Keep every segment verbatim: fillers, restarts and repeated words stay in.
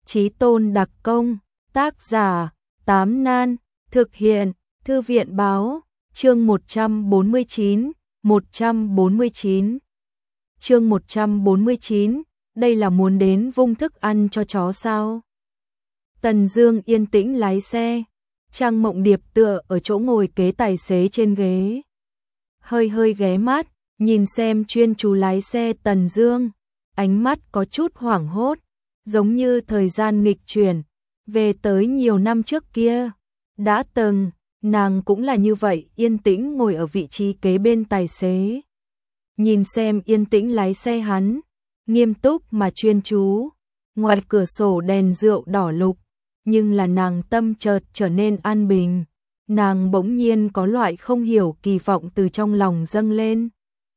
Chí Tôn đặc công, tác giả, Tám Nan, thực hiện, Thư viện báo, chương một trăm bốn mươi chín, một trăm bốn mươi chín. Chương một trăm bốn mươi chín, đây là muốn đến vung thức ăn cho chó sao? Tần Dương yên tĩnh lái xe, Trang Mộng Điệp tựa ở chỗ ngồi kế tài xế trên ghế. Hơi hơi ghé mắt, nhìn xem chuyên chú lái xe Tần Dương, ánh mắt có chút hoảng hốt, giống như thời gian nghịch chuyển, về tới nhiều năm trước kia. Đã từng, nàng cũng là như vậy, yên tĩnh ngồi ở vị trí kế bên tài xế. Nhìn xem yên tĩnh lái xe hắn, nghiêm túc mà chuyên chú, ngoài cửa sổ đèn rượu đỏ lục, nhưng là nàng tâm chợt trở nên an bình, nàng bỗng nhiên có loại không hiểu kỳ vọng từ trong lòng dâng lên.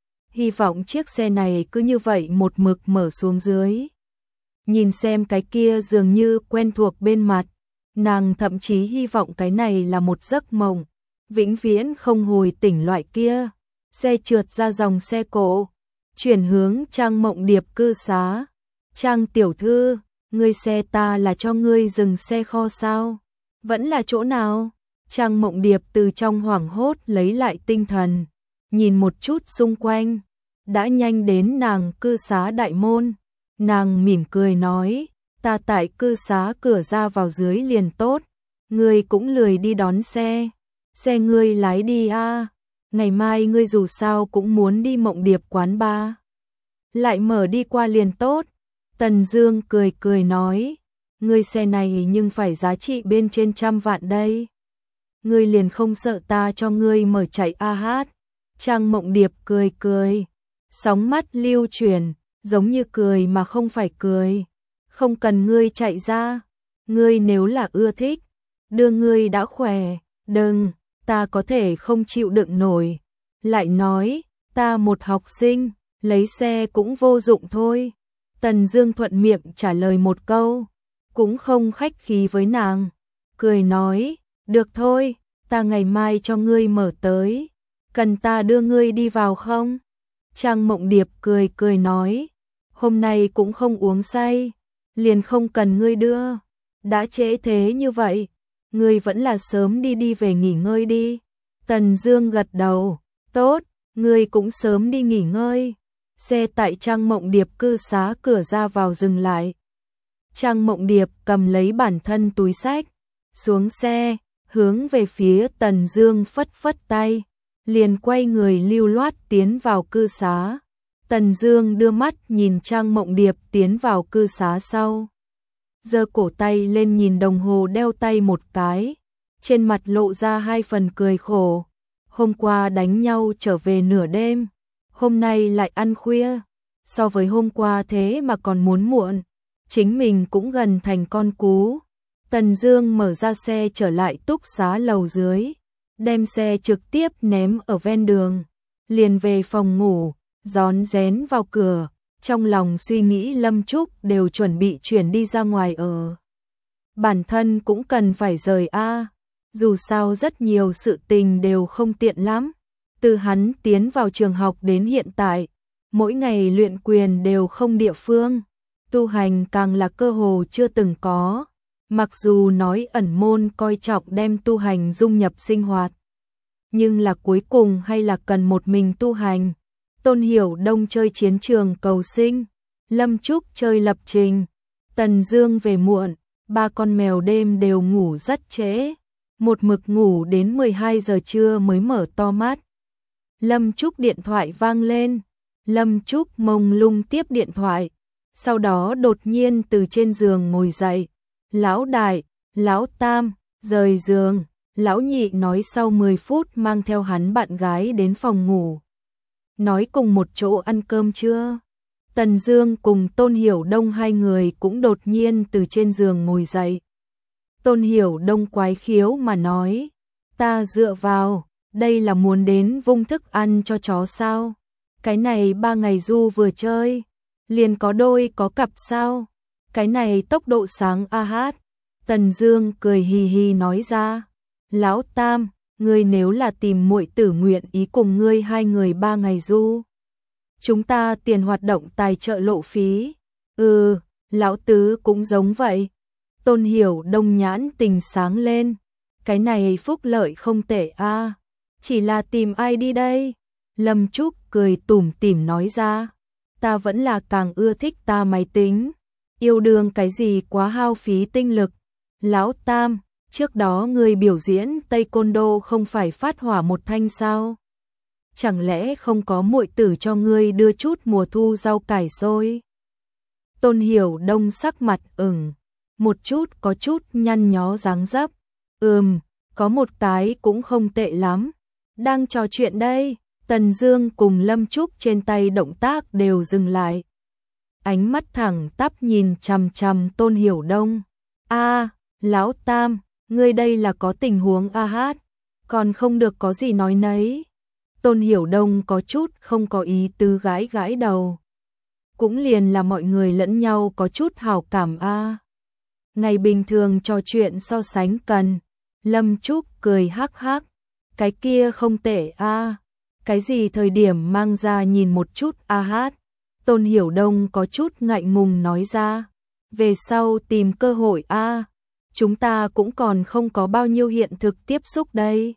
Hy vọng chiếc xe này cứ như vậy một mực mở xuống dưới. Nhìn xem cái kia dường như quen thuộc bên mặt, nàng thậm chí hy vọng cái này là một giấc mộng, vĩnh viễn không hồi tỉnh loại kia. Xe trượt ra dòng xe cộ, chuyển hướng Trang Mộng Điệp cư xá. Trang tiểu thư, ngươi xe ta là cho ngươi dừng xe kho sao? Vẫn là chỗ nào? Trang Mộng Điệp từ trong hoảng hốt lấy lại tinh thần, nhìn một chút xung quanh, đã nhanh đến nàng cư xá đại môn. Nàng mỉm cười nói, ta tại cư xá cửa ra vào dưới liền tốt, ngươi cũng lười đi đón xe, xe ngươi lái đi a. Ngày mai ngươi dù sao cũng muốn đi Mộng Điệp quán ba, lại mở đi qua liền tốt. Tần Dương cười cười nói, ngươi xe này nhưng phải giá trị bên trên trăm vạn đây, ngươi liền không sợ ta cho ngươi mở chạy a hát. Trang Mộng Điệp cười cười, sóng mắt lưu chuyển, giống như cười mà không phải cười. Không cần ngươi chạy ra, ngươi nếu là ưa thích, đưa ngươi đã khỏe, đừng, ta có thể không chịu đựng nổi. Lại nói, ta một học sinh, lấy xe cũng vô dụng thôi. Tần Dương thuận miệng trả lời một câu, cũng không khách khí với nàng, cười nói, được thôi, ta ngày mai cho ngươi mở tới, cần ta đưa ngươi đi vào không? Trang Mộng Điệp cười cười nói, hôm nay cũng không uống say, liền không cần ngươi đưa, đã trễ thế như vậy, ngươi vẫn là sớm đi đi về nghỉ ngơi đi. Tần Dương gật đầu, tốt, ngươi cũng sớm đi nghỉ ngơi. Xe tại Trang Mộng Điệp cư xá cửa ra vào dừng lại. Trang Mộng Điệp cầm lấy bản thân túi xách, xuống xe, hướng về phía Tần Dương phất phất tay, liền quay người lưu loát tiến vào cư xá. Tần Dương đưa mắt nhìn Trang Mộng Điệp tiến vào cư xá sau, giơ cổ tay lên nhìn đồng hồ đeo tay một cái, trên mặt lộ ra hai phần cười khổ. Hôm qua đánh nhau trở về nửa đêm, hôm nay lại ăn khuya, so với hôm qua thế mà còn muốn muộn, chính mình cũng gần thành con cú. Tần Dương mở ra xe trở lại túc xá lầu dưới, đem xe trực tiếp ném ở ven đường, liền về phòng ngủ, rón rén vào cửa, trong lòng suy nghĩ Lâm Trúc đều chuẩn bị chuyển đi ra ngoài ở. Bản thân cũng cần phải rời a, dù sao rất nhiều sự tình đều không tiện lắm. Từ hắn tiến vào trường học đến hiện tại, mỗi ngày luyện quyền đều không địa phương, tu hành càng là cơ hồ chưa từng có. Mặc dù nói ẩn môn coi trọng đem tu hành dung nhập sinh hoạt, nhưng là cuối cùng hay là cần một mình tu hành. Tôn Hiểu Đông chơi chiến trường cầu sinh, Lâm Trúc chơi lập trình, Tần Dương về muộn, ba con mèo đêm đều ngủ rất trễ, một mực ngủ đến mười hai giờ trưa mới mở to mắt. Lâm Trúc điện thoại vang lên, Lâm Trúc mông lung tiếp điện thoại, sau đó đột nhiên từ trên giường ngồi dậy, lão đại, lão tam, rời giường. Lão nhị nói sau mười phút mang theo hắn bạn gái đến phòng ngủ, nói cùng một chỗ ăn cơm trưa. Tần Dương cùng Tôn Hiểu Đông hai người cũng đột nhiên từ trên giường ngồi dậy. Tôn Hiểu Đông quái khiếu mà nói, ta dựa vào, đây là muốn đến vung thức ăn cho chó sao? Cái này ba ngày du vừa chơi, liền có đôi có cặp sao? Cái này tốc độ sáng a hát. Tần Dương cười hì hì nói ra, lão tam, ngươi nếu là tìm muội tử nguyện ý cùng ngươi hai người ba ngày du, chúng ta tiền hoạt động tài trợ lộ phí. Ừ, lão tứ cũng giống vậy, Tôn Hiểu Đông nhãn tình sáng lên. Cái này phúc lợi không tệ a, chỉ là tìm ai đi đây? Lâm Trúc cười tủm tỉm nói ra, ta vẫn là càng ưa thích ta máy tính, yêu đương cái gì quá hao phí tinh lực. Lão Tam, trước đó người biểu diễn Taekwondo không phải phát hỏa một thanh sao? Chẳng lẽ không có muội tử cho ngươi đưa chút mùa thu rau cải rồi? Tôn Hiểu Đông sắc mặt ửng, một chút có chút nhăn nhó dáng dấp. Ừm, có một cái cũng không tệ lắm. Đang trò chuyện đây, Tần Dương cùng Lâm Trúc trên tay động tác đều dừng lại. Ánh mắt thẳng tắp nhìn chằm chằm Tôn Hiểu Đông. A, Lão Tam, ngươi đây là có tình huống a hát, còn không được có gì nói nấy. Tôn Hiểu Đông có chút không có ý tứ gãi gãi đầu. Cũng liền là mọi người lẫn nhau có chút hảo cảm a. Ngày bình thường trò chuyện so sánh cần. Lâm Trúc cười hắc hắc, cái kia không tệ a. Cái gì thời điểm mang ra nhìn một chút a hát. Tôn Hiểu Đông có chút ngại ngùng nói ra, về sau tìm cơ hội a, chúng ta cũng còn không có bao nhiêu hiện thực tiếp xúc đây.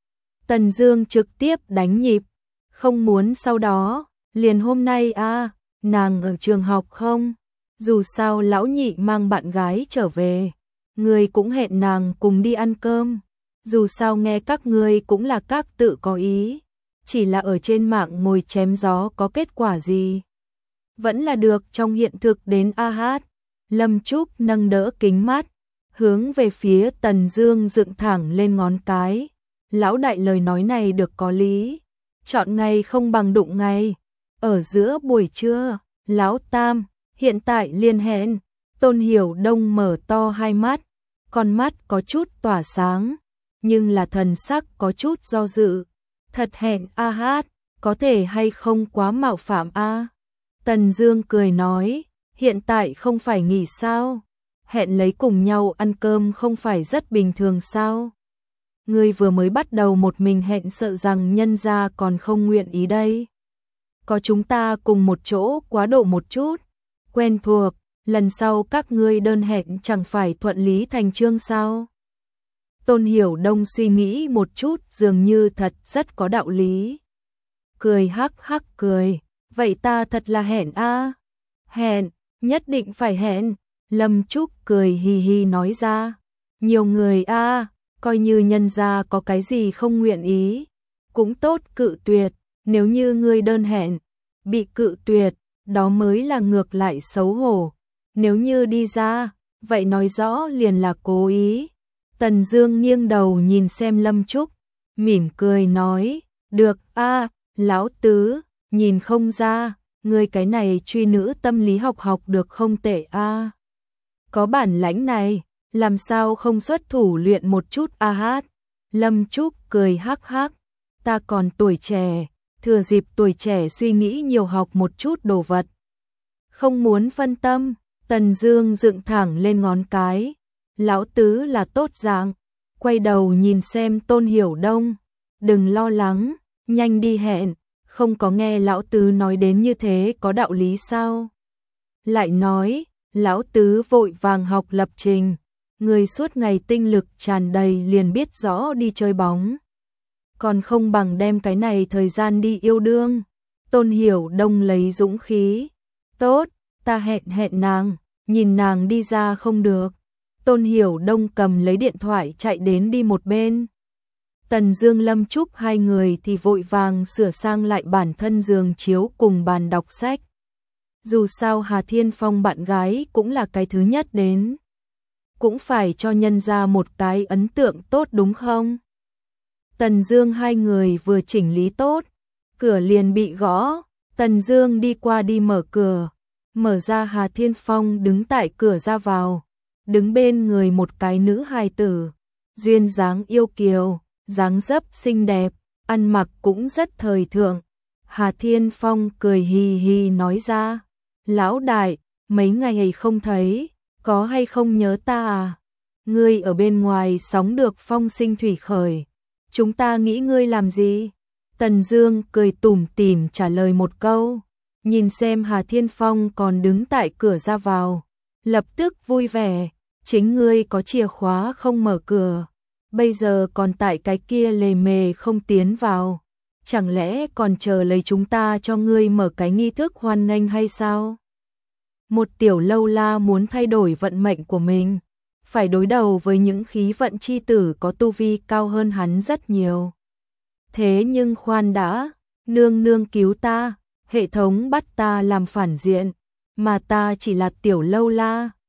Tần Dương trực tiếp đánh nhịp, không muốn sau đó, liền hôm nay a, nàng ở trường học không? Dù sao lão nhị mang bạn gái trở về, người cũng hẹn nàng cùng đi ăn cơm. Dù sao nghe các ngươi cũng là các tự có ý, chỉ là ở trên mạng ngồi chém gió có kết quả gì? Vẫn là được trong hiện thực đến a hát. Lâm Trúc nâng đỡ kính mắt, hướng về phía Tần Dương dựng thẳng lên ngón cái. Lão đại lời nói này được có lý, chọn ngày không bằng đụng ngày. Ở giữa buổi trưa, Lão Tam, hiện tại liền hẹn. Tôn Hiểu Đông mở to hai mắt, con mắt có chút tỏa sáng, nhưng là thần sắc có chút do dự. Thật hẹn a hát, có thể hay không quá mạo phạm a? Tần Dương cười nói, hiện tại không phải nghỉ sao? Hẹn lấy cùng nhau ăn cơm không phải rất bình thường sao? Ngươi vừa mới bắt đầu một mình hẹn sợ rằng nhân gia còn không nguyện ý đây. Có chúng ta cùng một chỗ quá độ một chút, quen thuộc, lần sau các ngươi đơn hẹn chẳng phải thuận lý thành chương sao? Tôn Hiểu Đông suy nghĩ một chút dường như thật rất có đạo lý. Cười hắc hắc cười, vậy ta thật là hẹn a. Hẹn, nhất định phải hẹn. Lâm Trúc cười hì hì nói ra, nhiều người a, coi như nhân gia có cái gì không nguyện ý, cũng tốt cự tuyệt, nếu như ngươi đơn hẹn, bị cự tuyệt, đó mới là ngược lại xấu hổ. Nếu như đi ra, vậy nói rõ liền là cố ý. Tần Dương nghiêng đầu nhìn xem Lâm Trúc, mỉm cười nói, được a, lão tứ, nhìn không ra, ngươi cái này truy nữ tâm lý học học được không tệ a. Có bản lãnh này, làm sao không xuất thủ luyện một chút a hát. Lâm Trúc cười hắc hắc, ta còn tuổi trẻ, thừa dịp tuổi trẻ suy nghĩ nhiều học một chút đồ vật. Không muốn phân tâm. Tần Dương dựng thẳng lên ngón cái, lão tứ là tốt dạng, quay đầu nhìn xem Tôn Hiểu Đông, đừng lo lắng, nhanh đi hẹn, không có nghe lão tứ nói đến như thế có đạo lý sao? Lại nói, lão tứ vội vàng học lập trình, người suốt ngày tinh lực tràn đầy liền biết rõ đi chơi bóng, còn không bằng đem cái này thời gian đi yêu đương. Tôn Hiểu Đông lấy dũng khí, tốt, ta hẹn hẹn nàng, nhìn nàng đi ra không được. Tôn Hiểu Đông cầm lấy điện thoại chạy đến đi một bên. Tần Dương Lâm Trúc hai người thì vội vàng sửa sang lại bản thân giường chiếu cùng bàn đọc sách. Dù sao Hà Thiên Phong bạn gái cũng là cái thứ nhất đến, cũng phải cho nhân ra một cái ấn tượng tốt đúng không? Tần Dương hai người vừa chỉnh lý tốt, cửa liền bị gõ. Tần Dương đi qua đi mở cửa, mở ra Hà Thiên Phong đứng tại cửa ra vào, đứng bên người một cái nữ hài tử, duyên dáng yêu kiều, dáng dấp xinh đẹp, ăn mặc cũng rất thời thượng. Hà Thiên Phong cười hì hì nói ra, lão đại, mấy ngày không thấy, có hay không nhớ ta à? Ngươi ở bên ngoài sóng được phong sinh thủy khởi, chúng ta nghĩ ngươi làm gì? Tần Dương cười tủm tỉm trả lời một câu, nhìn xem Hà Thiên Phong còn đứng tại cửa ra vào, lập tức vui vẻ, chính ngươi có chìa khóa không mở cửa, bây giờ còn tại cái kia lề mề không tiến vào, chẳng lẽ còn chờ lấy chúng ta cho ngươi mở cái nghi thức hoan nghênh hay sao? Một tiểu lâu la muốn thay đổi vận mệnh của mình, phải đối đầu với những khí vận chi tử có tu vi cao hơn hắn rất nhiều. Thế nhưng khoan đã, nương nương cứu ta, hệ thống bắt ta làm phản diện, mà ta chỉ là tiểu lâu la,